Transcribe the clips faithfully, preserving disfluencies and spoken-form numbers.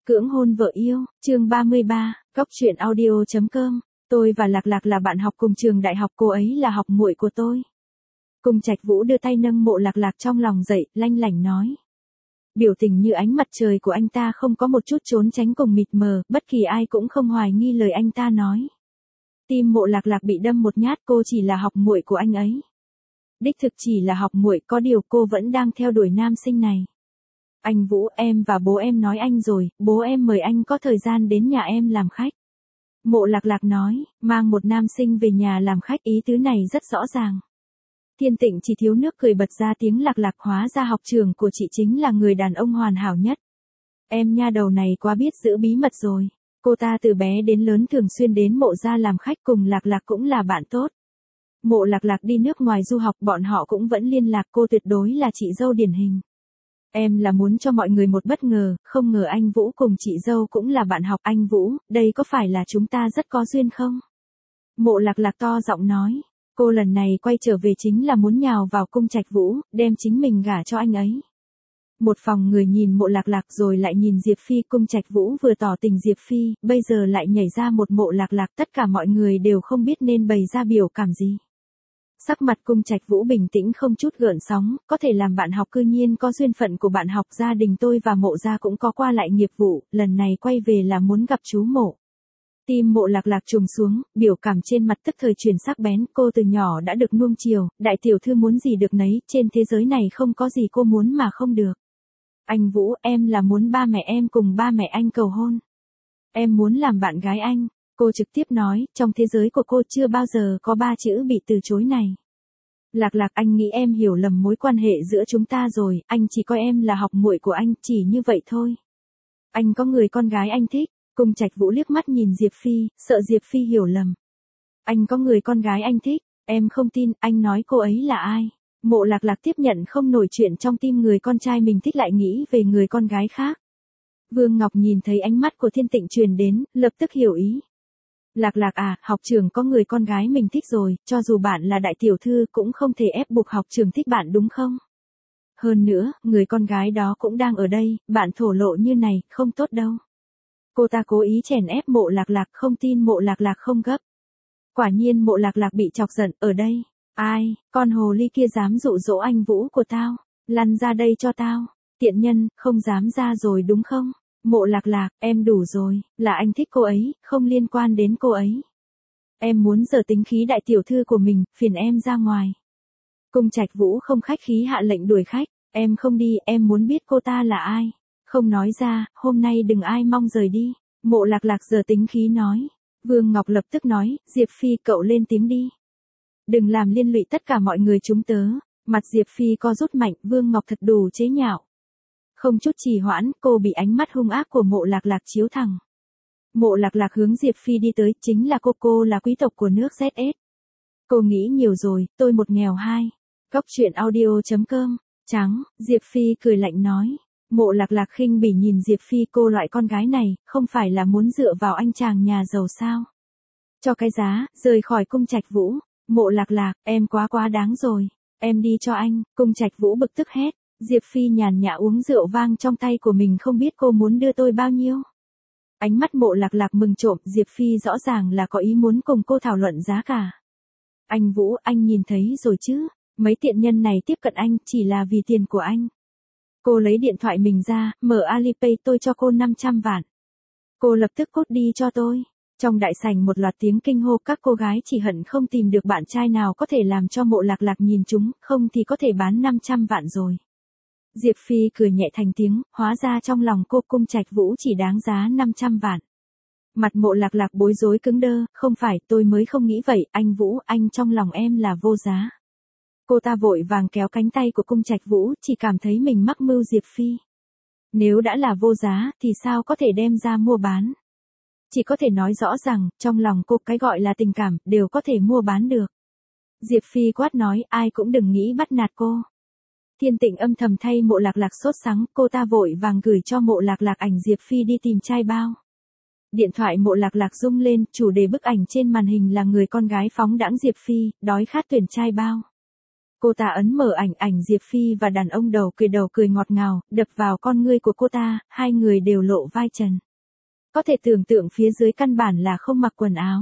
Cưỡng hôn vợ yêu, chương ba mươi ba, Cóc truyện audio.com. Tôi và Lạc Lạc là bạn học cùng trường đại học, cô ấy là học muội của tôi. Cung Trạch Vũ đưa tay nâng Mộ Lạc Lạc trong lòng dậy, lanh lảnh nói. Biểu tình như ánh mặt trời của anh ta không có một chút trốn tránh cùng mịt mờ, bất kỳ ai cũng không hoài nghi lời anh ta nói. Tim Mộ Lạc Lạc bị đâm một nhát, cô chỉ là học muội của anh ấy. Đích thực chỉ là học muội, có điều cô vẫn đang theo đuổi nam sinh này. Anh Vũ, em và bố em nói anh rồi, bố em mời anh có thời gian đến nhà em làm khách. Mộ Lạc Lạc nói, mang một nam sinh về nhà làm khách, ý tứ này rất rõ ràng. Thiên Tịnh chỉ thiếu nước cười bật ra tiếng Lạc Lạc, hóa ra học trường của chị chính là người đàn ông hoàn hảo nhất. Em nha đầu này quá biết giữ bí mật rồi. Cô ta từ bé đến lớn thường xuyên đến Mộ gia làm khách, cùng Lạc Lạc cũng là bạn tốt. Mộ Lạc Lạc đi nước ngoài du học, bọn họ cũng vẫn liên lạc, cô tuyệt đối là chị dâu điển hình. Em là muốn cho mọi người một bất ngờ, không ngờ anh Vũ cùng chị dâu cũng là bạn học. Anh Vũ, đây có phải là chúng ta rất có duyên không? Mộ Lạc Lạc to giọng nói, cô lần này quay trở về chính là muốn nhào vào Cung Trạch Vũ, đem chính mình gả cho anh ấy. Một phòng người nhìn Mộ Lạc Lạc rồi lại nhìn Diệp Phi, Cung Trạch Vũ vừa tỏ tình Diệp Phi, bây giờ lại nhảy ra một Mộ Lạc Lạc, tất cả mọi người đều không biết nên bày ra biểu cảm gì. Sắc mặt Cung Trạch Vũ bình tĩnh không chút gợn sóng, có thể làm bạn học cư nhiên có duyên phận của bạn học, gia đình tôi và Mộ gia cũng có qua lại nghiệp vụ, lần này quay về là muốn gặp chú Mộ. Tim Mộ Lạc Lạc trùng xuống, biểu cảm trên mặt tức thời chuyển sắc bén, cô từ nhỏ đã được nuông chiều, đại tiểu thư muốn gì được nấy, trên thế giới này không có gì cô muốn mà không được. Anh Vũ, em là muốn ba mẹ em cùng ba mẹ anh cầu hôn. Em muốn làm bạn gái anh. Cô trực tiếp nói, trong thế giới của cô chưa bao giờ có ba chữ bị từ chối này. Lạc Lạc, anh nghĩ em hiểu lầm mối quan hệ giữa chúng ta rồi, anh chỉ coi em là học muội của anh, chỉ như vậy thôi. Anh có người con gái anh thích. Cung Trạch Vũ liếc mắt nhìn Diệp Phi, sợ Diệp Phi hiểu lầm. Anh có người con gái anh thích, em không tin, anh nói cô ấy là ai? Mộ Lạc Lạc tiếp nhận không nổi chuyện trong tim người con trai mình thích lại nghĩ về người con gái khác. Vương Ngọc nhìn thấy ánh mắt của Thiên Tịnh truyền đến, lập tức hiểu ý. Lạc Lạc à, học trường có người con gái mình thích rồi, cho dù bạn là đại tiểu thư cũng không thể ép buộc học trường thích bạn đúng không? Hơn nữa, người con gái đó cũng đang ở đây, bạn thổ lộ như này, không tốt đâu. Cô ta cố ý chèn ép Mộ Lạc Lạc, không tin Mộ Lạc Lạc không gấp. Quả nhiên Mộ Lạc Lạc bị chọc giận, ở đây, ai, con hồ ly kia dám dụ dỗ anh Vũ của tao, lăn ra đây cho tao, tiện nhân, không dám ra rồi đúng không? Mộ Lạc Lạc, em đủ rồi, là anh thích cô ấy, không liên quan đến cô ấy. Em muốn giở tính khí đại tiểu thư của mình, phiền em ra ngoài. Cung Trạch Vũ không khách khí hạ lệnh đuổi khách, em không đi, em muốn biết cô ta là ai. Không nói ra, hôm nay đừng ai mong rời đi. Mộ Lạc Lạc giở tính khí nói. Vương Ngọc lập tức nói, Diệp Phi cậu lên tiếng đi. Đừng làm liên lụy tất cả mọi người chúng tớ. Mặt Diệp Phi co rút mạnh, Vương Ngọc thật đủ chế nhạo. Không chút trì hoãn, cô bị ánh mắt hung ác của Mộ Lạc Lạc chiếu thẳng. Mộ Lạc Lạc hướng Diệp Phi đi tới, chính là cô, cô là quý tộc của nước Z S. Cô nghĩ nhiều rồi, tôi một nghèo hai. Cóc truyện audio.com, trắng, Diệp Phi cười lạnh nói. Mộ Lạc Lạc khinh bỉ nhìn Diệp Phi, cô loại con gái này, không phải là muốn dựa vào anh chàng nhà giàu sao? Cho cái giá, rời khỏi Cung Trạch Vũ. Mộ Lạc Lạc, em quá quá đáng rồi. Em đi cho anh, Cung Trạch Vũ bực tức hét. Diệp Phi nhàn nhã uống rượu vang trong tay của mình, không biết cô muốn đưa tôi bao nhiêu. Ánh mắt Mộ Lạc Lạc mừng trộm, Diệp Phi rõ ràng là có ý muốn cùng cô thảo luận giá cả. Anh Vũ, anh nhìn thấy rồi chứ, mấy tiện nhân này tiếp cận anh chỉ là vì tiền của anh. Cô lấy điện thoại mình ra, mở Alipay, tôi cho cô năm trăm vạn. Cô lập tức cốt đi cho tôi. Trong đại sảnh một loạt tiếng kinh hô, các cô gái chỉ hận không tìm được bạn trai nào có thể làm cho Mộ Lạc Lạc nhìn chúng, không thì có thể bán năm trăm vạn rồi. Diệp Phi cười nhẹ thành tiếng, hóa ra trong lòng cô Cung Trạch Vũ chỉ đáng giá năm trăm vạn. Mặt Mộ Lạc Lạc bối rối cứng đơ, không phải, tôi mới không nghĩ vậy, anh Vũ, anh trong lòng em là vô giá. Cô ta vội vàng kéo cánh tay của Cung Trạch Vũ, chỉ cảm thấy mình mắc mưu Diệp Phi. Nếu đã là vô giá, thì sao có thể đem ra mua bán? Chỉ có thể nói rõ rằng, trong lòng cô cái gọi là tình cảm, đều có thể mua bán được. Diệp Phi quát nói, ai cũng đừng nghĩ bắt nạt cô. Thiên Tịnh âm thầm thay Mộ Lạc Lạc sốt sắng, cô ta vội vàng gửi cho Mộ Lạc Lạc ảnh Diệp Phi đi tìm trai bao. Điện thoại Mộ Lạc Lạc rung lên, chủ đề bức ảnh trên màn hình là người con gái phóng đãng Diệp Phi, đói khát tuyển trai bao. Cô ta ấn mở ảnh ảnh Diệp Phi và đàn ông đầu cười đầu cười ngọt ngào, đập vào con ngươi của cô ta, hai người đều lộ vai trần. Có thể tưởng tượng phía dưới căn bản là không mặc quần áo.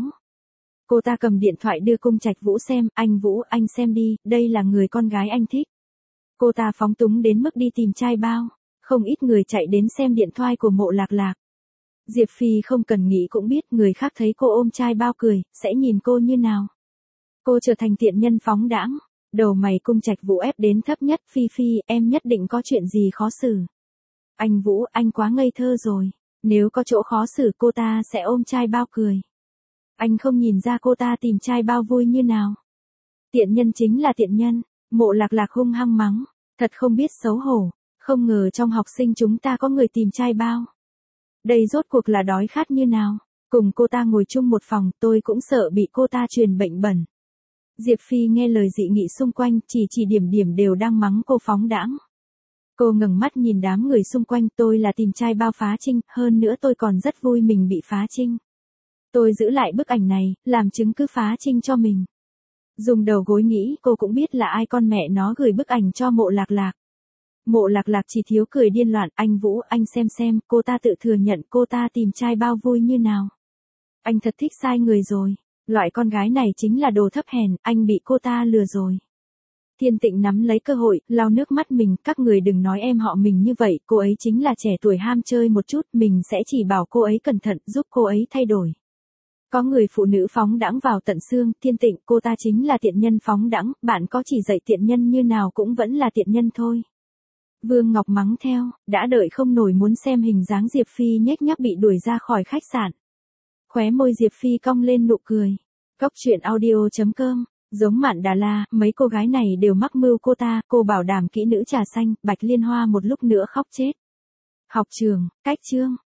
Cô ta cầm điện thoại đưa Cung Trạch Vũ xem, anh Vũ, anh xem đi, đây là người con gái anh thích. Cô ta phóng túng đến mức đi tìm trai bao, không ít người chạy đến xem điện thoại của Mộ Lạc Lạc. Diệp Phi không cần nghĩ cũng biết người khác thấy cô ôm trai bao cười, sẽ nhìn cô như nào. Cô trở thành tiện nhân phóng đãng, đầu mày Cung Trạch Vũ ép đến thấp nhất, Phi Phi, em nhất định có chuyện gì khó xử. Anh Vũ, anh quá ngây thơ rồi, nếu có chỗ khó xử cô ta sẽ ôm trai bao cười. Anh không nhìn ra cô ta tìm trai bao vui như nào. Tiện nhân chính là tiện nhân, Mộ Lạc Lạc hung hăng mắng, thật không biết xấu hổ, không ngờ trong học sinh chúng ta có người tìm trai bao. Đây rốt cuộc là đói khát như nào, cùng cô ta ngồi chung một phòng tôi cũng sợ bị cô ta truyền bệnh bẩn. Diệp Phi nghe lời dị nghị xung quanh, chỉ chỉ điểm điểm đều đang mắng cô phóng đãng. Cô ngẩng mắt nhìn đám người xung quanh, tôi là tìm trai bao phá trinh, hơn nữa tôi còn rất vui mình bị phá trinh. Tôi giữ lại bức ảnh này, làm chứng cứ phá trinh cho mình. Dùng đầu gối nghĩ cô cũng biết là ai con mẹ nó gửi bức ảnh cho Mộ Lạc Lạc. Mộ Lạc Lạc chỉ thiếu cười điên loạn, anh Vũ, anh xem xem, cô ta tự thừa nhận cô ta tìm trai bao vui như nào. Anh thật thích sai người rồi, loại con gái này chính là đồ thấp hèn, anh bị cô ta lừa rồi. Thiên Tịnh nắm lấy cơ hội, lau nước mắt mình, các người đừng nói em họ mình như vậy, cô ấy chính là trẻ tuổi ham chơi một chút, mình sẽ chỉ bảo cô ấy cẩn thận, giúp cô ấy thay đổi. Có người phụ nữ phóng đãng vào tận xương, Thiên Tịnh, cô ta chính là tiện nhân phóng đãng, bạn có chỉ dạy tiện nhân như nào cũng vẫn là tiện nhân thôi. Vương Ngọc mắng theo, đã đợi không nổi muốn xem hình dáng Diệp Phi nhếch nhác bị đuổi ra khỏi khách sạn. Khóe môi Diệp Phi cong lên nụ cười. Cóc truyện audio chấm com, giống Mạn Đà La, mấy cô gái này đều mắc mưu cô ta, cô bảo đảm kỹ nữ trà xanh, Bạch Liên Hoa một lúc nữa khóc chết. Học trường, cách chương.